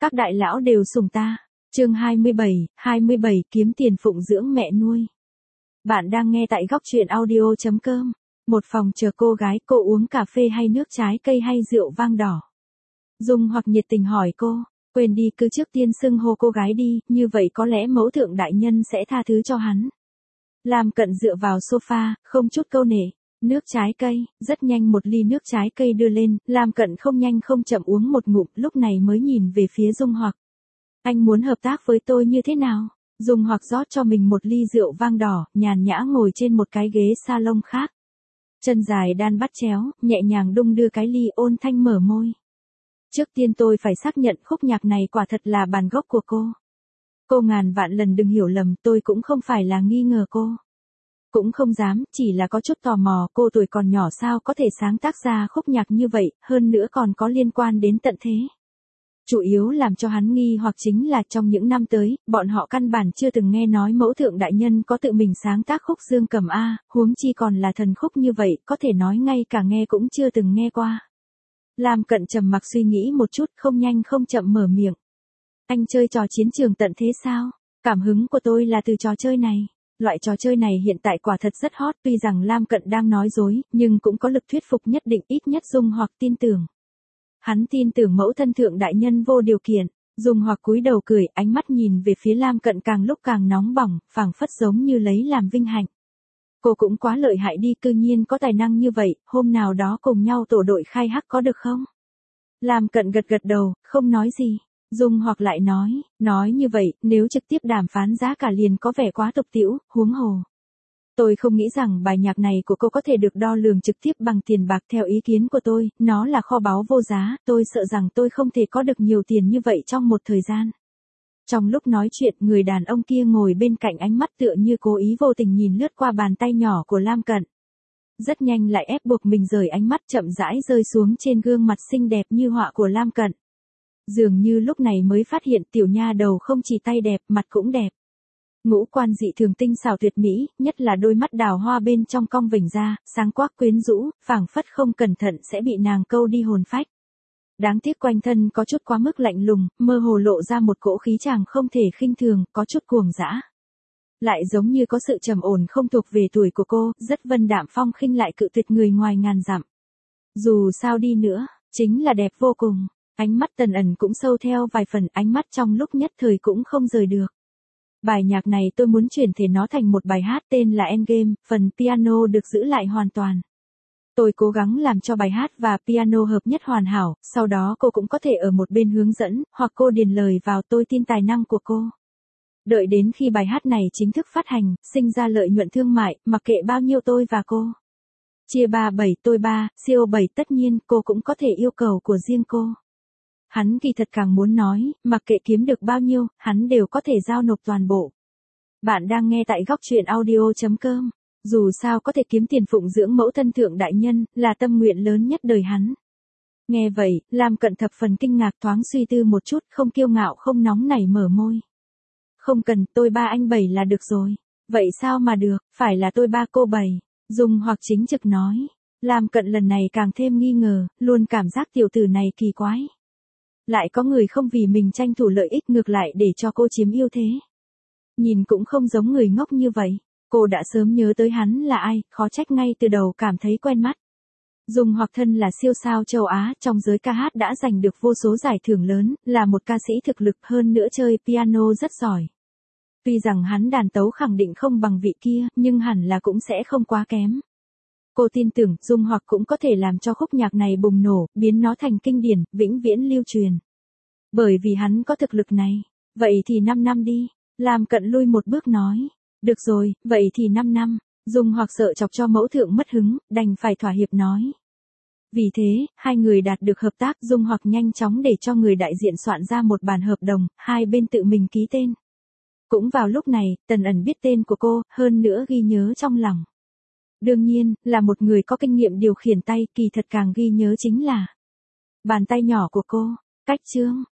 Các đại lão đều sủng ta. Chương 27 kiếm tiền phụng dưỡng mẹ nuôi. Bạn đang nghe tại góc truyện audio.com. Một phòng chờ cô gái, cô uống cà phê hay nước trái cây hay rượu vang đỏ? Dung Hoặc nhiệt tình hỏi cô. Quên đi, cứ trước tiên xưng hô cô gái đi, như vậy có lẽ mẫu thượng đại nhân sẽ tha thứ cho hắn. Lam Cận dựa vào sofa, không chút câu nệ. Nước trái cây, rất nhanh một ly nước trái cây đưa lên, Lam Cận không nhanh không chậm uống một ngụm, lúc này mới nhìn về phía Dung Hoặc. Anh muốn hợp tác với tôi như thế nào? Dung Hoặc rót cho mình một ly rượu vang đỏ, nhàn nhã ngồi trên một cái ghế salon khác. Chân dài đan bắt chéo, nhẹ nhàng đung đưa cái ly, ôn thanh mở môi. Trước tiên tôi phải xác nhận khúc nhạc này quả thật là bản gốc của cô. Cô ngàn vạn lần đừng hiểu lầm, tôi cũng không phải là nghi ngờ cô. Cũng không dám, chỉ là có chút tò mò, cô tuổi còn nhỏ sao có thể sáng tác ra khúc nhạc như vậy, hơn nữa còn có liên quan đến tận thế. Chủ yếu làm cho hắn nghi hoặc chính là trong những năm tới, bọn họ căn bản chưa từng nghe nói mẫu thượng đại nhân có tự mình sáng tác khúc dương cầm A, huống chi còn là thần khúc như vậy, có thể nói ngay cả nghe cũng chưa từng nghe qua. Lam Cận trầm mặc suy nghĩ một chút, không nhanh không chậm mở miệng. Anh chơi trò chiến trường tận thế sao? Cảm hứng của tôi là từ trò chơi này. Loại trò chơi này hiện tại quả thật rất hot, tuy rằng Lam Cận đang nói dối, nhưng cũng có lực thuyết phục nhất định, ít nhất Dung Hoặc tin tưởng. Hắn tin tưởng mẫu thân thượng đại nhân vô điều kiện. Dung Hoặc cúi đầu cười, ánh mắt nhìn về phía Lam Cận càng lúc càng nóng bỏng, phảng phất giống như lấy làm vinh hạnh. Cô cũng quá lợi hại đi, cư nhiên có tài năng như vậy, hôm nào đó cùng nhau tổ đội khai hắc có được không? Lam Cận gật gật đầu, không nói gì. Dung Hoặc lại nói như vậy, nếu trực tiếp đàm phán giá cả liền có vẻ quá tục tĩu, huống hồ. Tôi không nghĩ rằng bài nhạc này của cô có thể được đo lường trực tiếp bằng tiền bạc, theo ý kiến của tôi, nó là kho báu vô giá, tôi sợ rằng tôi không thể có được nhiều tiền như vậy trong một thời gian. Trong lúc nói chuyện, người đàn ông kia ngồi bên cạnh ánh mắt tựa như cố ý vô tình nhìn lướt qua bàn tay nhỏ của Lam Cận. Rất nhanh lại ép buộc mình rời ánh mắt, chậm rãi rơi xuống trên gương mặt xinh đẹp như họa của Lam Cận. Dường như lúc này mới phát hiện tiểu nha đầu không chỉ tay đẹp, mặt cũng đẹp. Ngũ quan dị thường tinh xảo tuyệt mỹ, nhất là đôi mắt đào hoa bên trong cong vành ra, sáng quắc quyến rũ, phảng phất không cẩn thận sẽ bị nàng câu đi hồn phách. Đáng tiếc quanh thân có chút quá mức lạnh lùng, mơ hồ lộ ra một cỗ khí chàng không thể khinh thường, có chút cuồng dã. Lại giống như có sự trầm ổn không thuộc về tuổi của cô, rất vân đạm phong khinh lại cự tuyệt người ngoài ngàn dặm. Dù sao đi nữa, chính là đẹp vô cùng. Ánh mắt Tần Ẩn cũng sâu theo vài phần, ánh mắt trong lúc nhất thời cũng không rời được. Bài nhạc này tôi muốn chuyển thể nó thành một bài hát tên là Endgame, phần piano được giữ lại hoàn toàn. Tôi cố gắng làm cho bài hát và piano hợp nhất hoàn hảo, sau đó cô cũng có thể ở một bên hướng dẫn, hoặc cô điền lời vào, tôi tin tài năng của cô. Đợi đến khi bài hát này chính thức phát hành, sinh ra lợi nhuận thương mại, mặc kệ bao nhiêu tôi và cô. Chia 37 tôi 3, siêu 7 tất nhiên cô cũng có thể yêu cầu của riêng cô. Hắn kỳ thật càng muốn nói, mặc kệ kiếm được bao nhiêu, hắn đều có thể giao nộp toàn bộ. Bạn đang nghe tại góc truyện audio.com. Dù sao có thể kiếm tiền phụng dưỡng mẫu thân thượng đại nhân, là tâm nguyện lớn nhất đời hắn. Nghe vậy, Lam Cận thập phần kinh ngạc, thoáng suy tư một chút, không kiêu ngạo không nóng nảy mở môi. Không cần, tôi 3 anh 7 là được rồi. Vậy sao mà được, phải là tôi 3 cô 7. Dung Hoặc chính trực nói. Lam Cận lần này càng thêm nghi ngờ, luôn cảm giác tiểu tử này kỳ quái. Lại có người không vì mình tranh thủ lợi ích, ngược lại để cho cô chiếm ưu thế. Nhìn cũng không giống người ngốc như vậy. Cô đã sớm nhớ tới hắn là ai, khó trách ngay từ đầu cảm thấy quen mắt. Dung Hoặc thân là siêu sao châu Á, trong giới ca hát đã giành được vô số giải thưởng lớn, là một ca sĩ thực lực, hơn nữa chơi piano rất giỏi. Tuy rằng hắn đàn tấu khẳng định không bằng vị kia, nhưng hẳn là cũng sẽ không quá kém. Cô tin tưởng Dung Hoặc cũng có thể làm cho khúc nhạc này bùng nổ, biến nó thành kinh điển, vĩnh viễn lưu truyền. Bởi vì hắn có thực lực này. Vậy thì 5 năm đi. Lam Cận lui một bước nói. Được rồi, vậy thì 5 năm. Dung Hoặc sợ chọc cho mẫu thượng mất hứng, đành phải thỏa hiệp nói. Vì thế, hai người đạt được hợp tác, Dung Hoặc nhanh chóng để cho người đại diện soạn ra một bản hợp đồng, hai bên tự mình ký tên. Cũng vào lúc này, Tần Ẩn biết tên của cô, hơn nữa ghi nhớ trong lòng. Đương nhiên, là một người có kinh nghiệm điều khiển tay, kỳ thật càng ghi nhớ chính là bàn tay nhỏ của cô. Cách chương.